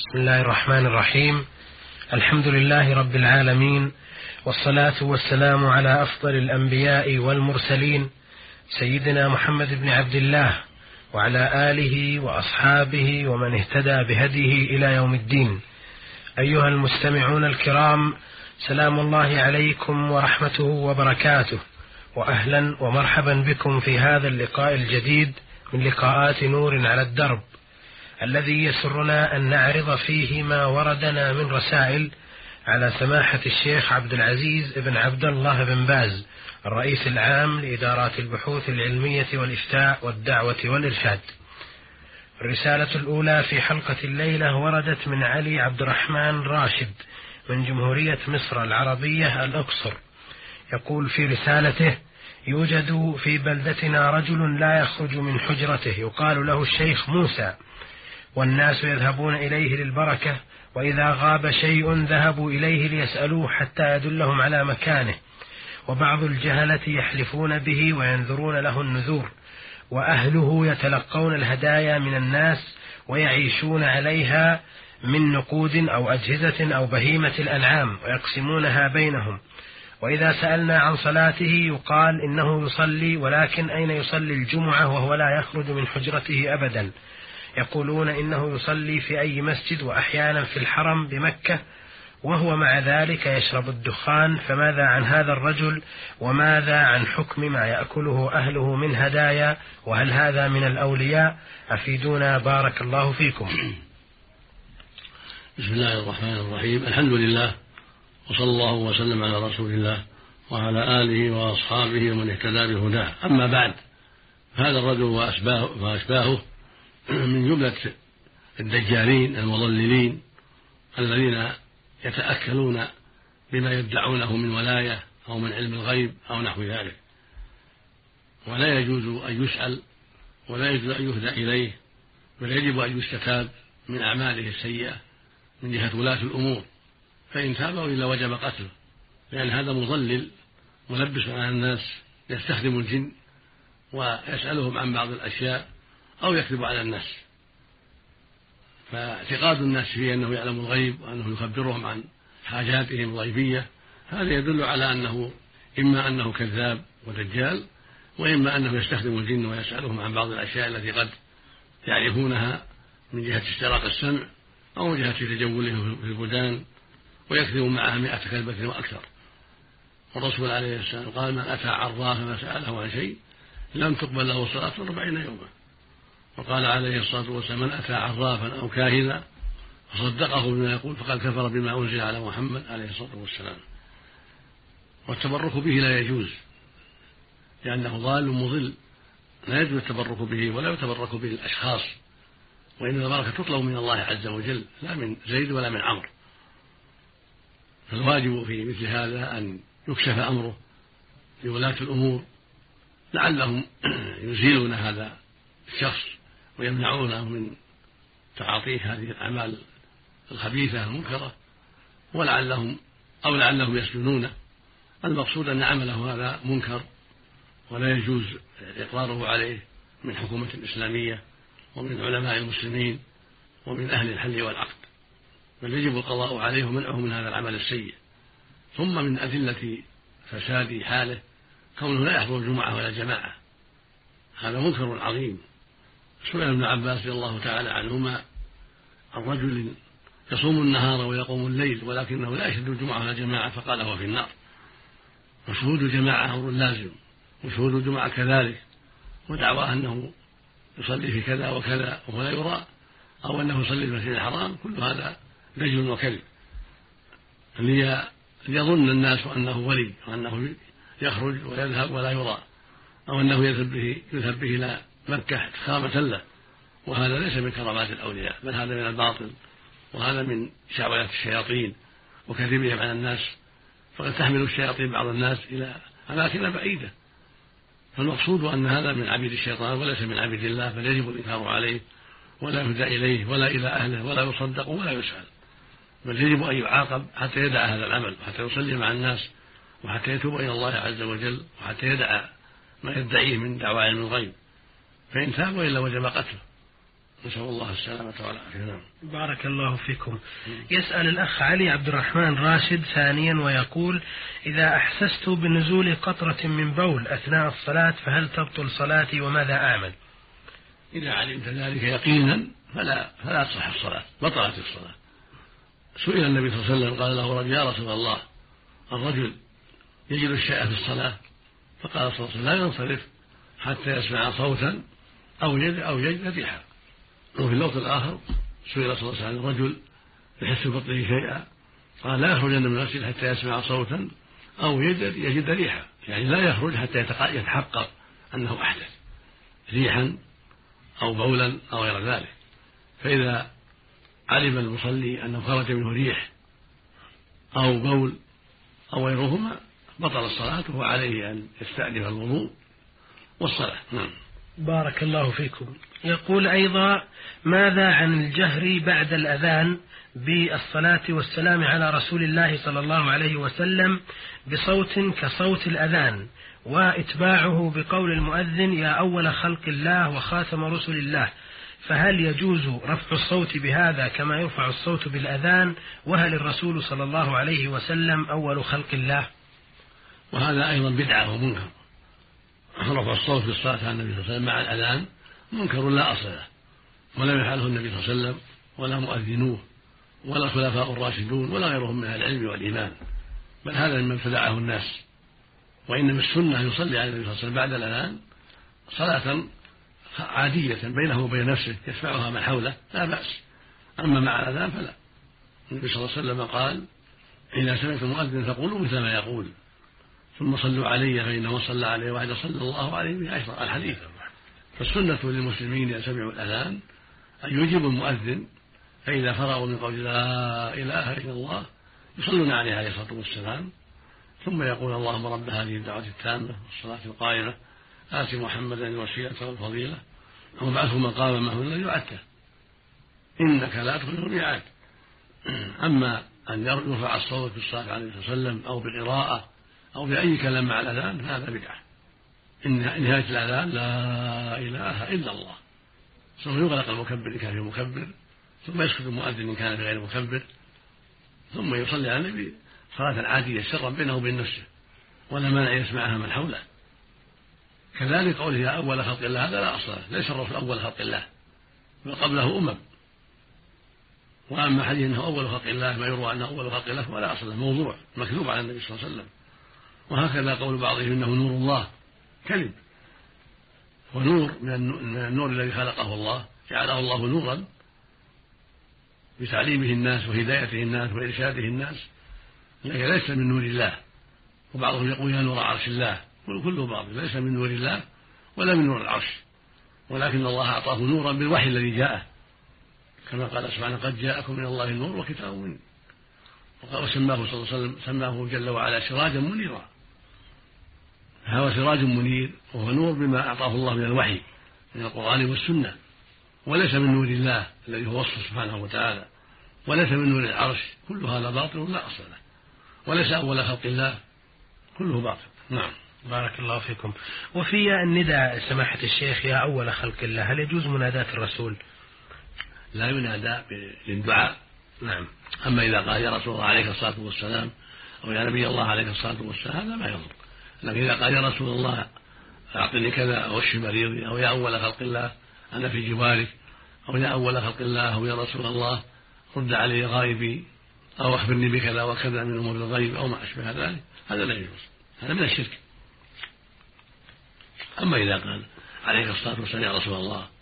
بسم الله الرحمن الرحيم. الحمد لله رب العالمين، والصلاة والسلام على أفضل الأنبياء والمرسلين سيدنا محمد بن عبد الله وعلى آله وأصحابه ومن اهتدى بهديه إلى يوم الدين. أيها المستمعون الكرام، سلام الله عليكم ورحمته وبركاته، وأهلا ومرحبا بكم في هذا اللقاء الجديد من لقاءات نور على الدرب، الذي يسرنا أن نعرض فيه ما وردنا من رسائل على سماحة الشيخ عبد العزيز بن عبد الله بن باز، الرئيس العام لإدارات البحوث العلمية والإفتاء والدعوة والإرشاد. الرسالة الأولى في حلقة الليلة وردت من علي عبد الرحمن راشد من جمهورية مصر العربية الأقصر. يقول في رسالته: يوجد في بلدتنا رجل لا يخرج من حجرته يقال له الشيخ موسى، والناس يذهبون إليه للبركة، وإذا غاب شيء ذهبوا إليه ليسألوه حتى يدلهم على مكانه، وبعض الجهلة يحلفون به وينذرون له النذور، وأهله يتلقون الهدايا من الناس ويعيشون عليها من نقود أو أجهزة أو بهيمة الأنعام ويقسمونها بينهم، وإذا سألنا عن صلاته يقال إنه يصلي، ولكن أين يصلي الجمعة وهو لا يخرج من حجرته أبدا. يقولون إنه يصلي في أي مسجد، وأحيانا في الحرم بمكة، وهو مع ذلك يشرب الدخان. فماذا عن هذا الرجل، وماذا عن حكم ما يأكله أهله من هدايا، وهل هذا من الأولياء؟ أفيدونا بارك الله فيكم. بسم الله الرحمن الرحيم. الحمد لله، وصلى الله وسلم على رسول الله وعلى آله وأصحابه ومن اهتدى بهداه. أما بعد، هذا الرجل وأشباهه من جملة الدجالين المضللين الذين يتأكلون بما يدعونه من ولاية أو من علم الغيب أو نحو ذلك، ولا يجوز أن يسأل ولا يجوز أن يهدى إليه، بل يجب أن يستتاب من أعماله السيئة من جهة ولاة الأمور، فإن تاب وإلا وجب قتله، لأن هذا مضلل ملبس على الناس، يستخدم الجن ويسألهم عن بعض الأشياء أو يكذب على الناس. فاعتقاد الناس فيه أنه يعلم الغيب وأنه يخبرهم عن حاجاتهم الغيبية، هذا يدل على أنه إما أنه كذاب ودجال، وإما أنه يستخدم الجن ويسألهم عن بعض الأشياء التي قد يعرفونها من جهة استراق السمع أو من جهة تجوله في البلدان، ويكذب معها 100 كذبة وأكثر. والرسول عليه السلام قال: من أتى عرافا فسأله عن شيء لم تقبل له صلاة 40 يوما. وقال عليه الصلاة والسلام: من أتى عرافا أو كاهنا فصدقه بما يقول فقد كفر بما أنزل على محمد عليه الصلاة والسلام. والتبرك به لا يجوز، لأنه ضال مضل، لا يجوز التبرك به ولا يتبرك به الأشخاص، وإن البركة تطلب من الله عز وجل لا من زيد ولا من عمرو. فالواجب في مثل هذا أن يكشف أمره لولاة الأمور، لعلهم يزيلون هذا الشخص ويمنعونه من تعاطيه هذه الأعمال الخبيثة المنكرة، لعلهم يسجنونه. المقصود أن عمله هذا منكر ولا يجوز إقراره عليه من حكومة إسلامية ومن علماء المسلمين ومن أهل الحل والعقد، بل يجب القضاء عليه ومنعه من هذا العمل السيء. ثم من أدلة فساد حاله كونه لا يحضر الجمعة ولا جماعة، هذا منكر عظيم. سئل ابن عباس رضي الله تعالى عنهما عن رجل يصوم النهار ويقوم الليل ولكنه لا يشهد الجمعة ولا جماعة، فقال: هو في النار. وشهود الجماعة أمر لازم، وشهود الجمعة كذلك، ودعواه أنه يصلي في كذا وكذا وهو لا يرى، أو أنه يصلي في المسجد الحرام، كل هذا دجل وكذب، ليظن الناس أنه ولي وأنه يخرج ويذهب ولا يرى، أو أنه يذهب به إلى مكة كرامة له، وهذا ليس من كرامات الأولياء، بل هذا من الباطل، وهذا من شعوذة الشياطين وكذبهم على الناس، فقد تحمل الشياطين بعض الناس إلى أماكن بعيدة. فالمقصود أن هذا من عبيد الشيطان وليس من عبيد الله، بل يجب الإنكار عليه ولا يهدى إليه ولا إلى أهله ولا يصدق ولا يسأل، بل يجب أن يعاقب حتى يدع هذا العمل، وحتى يصلي مع الناس، وحتى يتوب إلى الله عز وجل، وحتى يدع ما يدعيه من دعوى علم الغيب. فإن تاب وإلا وجب قتله. نسأل الله السلامة والعافية. بارك الله فيكم. يسأل الأخ علي عبد الرحمن راشد ثانيا ويقول: إذا أحسست بنزول قطرة من بول أثناء الصلاة فهل تبطل صلاتي وماذا أعمل؟ إذا علمت ذلك يقينا فلا تصح الصلاة، بطلت الصلاة. سئل النبي صلى الله عليه وسلم قال له رجل: يا رسول الله، الرجل يجد الشيء في الصلاة، فقال صلى الله عليه وسلم: لا ينصرف حتى يسمع صوتا أو يجد ريحا. وفي اللوط الآخر سئل صلى الله عليه وسلم: الرجل يحس ببطنه شيئا، قال: لا يخرجن من المسجد حتى يسمع صوتا أو يجد ريحا، يعني لا يخرج حتى يتحقق أنه أحدث ريحا أو بولا أو غير ذلك. فإذا علم المصلي أنه خرج منه ريح أو بول أو غيرهما بطل الصلاة، وعليه أن يستأنف الوضوء والصلاة. نعم. بارك الله فيكم. يقول أيضا: ماذا عن الجهر بعد الأذان بالصلاة والسلام على رسول الله صلى الله عليه وسلم بصوت كصوت الأذان، وإتباعه بقول المؤذن: يا أول خلق الله وخاتم رسل الله، فهل يجوز رفع الصوت بهذا كما يرفع الصوت بالأذان؟ وهل الرسول صلى الله عليه وسلم أول خلق الله؟ وهذا أيضا بدعة ومنكر. رفع الصوت بالصلاة على النبي صلى الله عليه وسلم مع الأذان منكر لا أصل له، ولم يفعله النبي صلى الله عليه وسلم ولا مؤذنوه ولا الخلفاء الراشدون ولا غيرهم من أهل العلم والإيمان، بل هذا مما ابتدعه الناس. وإنما السنة أن يصلي على النبي صلى الله عليه وسلم بعد الأذان صلاة عادية بينه وبين نفسه يسمعها من حوله لا بأس، أما مع الأذان فلا. النبي صلى الله عليه وسلم قال: إذا سمعت المؤذن فقولوا مثل ما يقول، ثم صلوا علي فإنه صلى عليه واحد صلى الله عليه به عشرة، الحديث. فالسنة للمسلمين إذا سمعوا الأذان أن يجيبوا المؤذن، فإذا فرغوا من قول لا إله إلا الله يصلون عليه عليه الصلاة والسلام، ثم يقول: اللهم رب هذه الدعوة التامة والصلاة القائمة آت محمدا الوسيلة والفضيلة وابعثه مقاما محمودا يوعده إنك لا تخلف الميعاد. أما أن يرفع الصوت بالصلاة عليه النبي صلى الله عليه وسلم أو بقراءة أو بأي كلام مع الأذان هذا بدعة. إن نهاية الأذان لا إله إلا الله، ثم يغلق المكبر إن كان فيه مكبر، ثم يسكت المؤذن إن كان بغير مكبر، ثم يصلي على النبي صلاة عادية سرا بينه وبين نفسه، ولا مانع يسمعها من حوله. كذلك قوله يا أول خلق الله هذا لا أصل له، ليس الرسول أول خلق الله بل قبله وأما حديث أنه أول خلق الله ما يروى أنه أول خلق الله ولا أصل له، موضوع مكذوب على النبي صلى الله عليه وسلم. وهكذا قول بعضهم إنه نور الله كذب، ونور من النور الذي خلقه الله جعله الله نورا بتعليمه الناس وهدايته الناس وإرشاده الناس، لكن ليس من نور الله. وبعضهم يقول يا نور عرش الله، كله باطل، ليس من نور الله ولا من نور العرش، ولكن الله أعطاه نورا بالوحي الذي جاءه، كما قال سبحانه قد جاءكم من الله النور وكتاب منير، وسماه صلى الله عليه وسلم سماه جل وعلا سراجا منيرا. هو سراج منير وهو نور بما أعطاه الله من الوحي من القرآن والسنة، وليس من نور الله الذي هو وصفه سبحانه وتعالى، وليس من نور العرش. كل هذا باطل لا أصل له، وليس أول خلق الله، كله باطل. نعم. بارك الله فيكم. وفي النداء سماحة الشيخ يا أول خلق الله، هل يجوز مناداة الرسول؟ لا ينادى للدعاء. نعم. أما إذا قال يا رسول الله عليك الصلاة والسلام أو يا نبي الله عليك الصلاة والسلام هذا ما يضر، لكن إذا قال يا رسول الله أعطني كذا أو اشف مريضي أو يا أول خلق الله أنا في جوارك أو يا أول خلق الله أو يا رسول الله رد علي غائبي أو أخبرني بكذا وكذا من أمور الغيب أو ما أشبه ذلك، هذا لا يجوز، هذا من الشرك. أما إذا قال عليك الصلاة والسلام يا رسول الله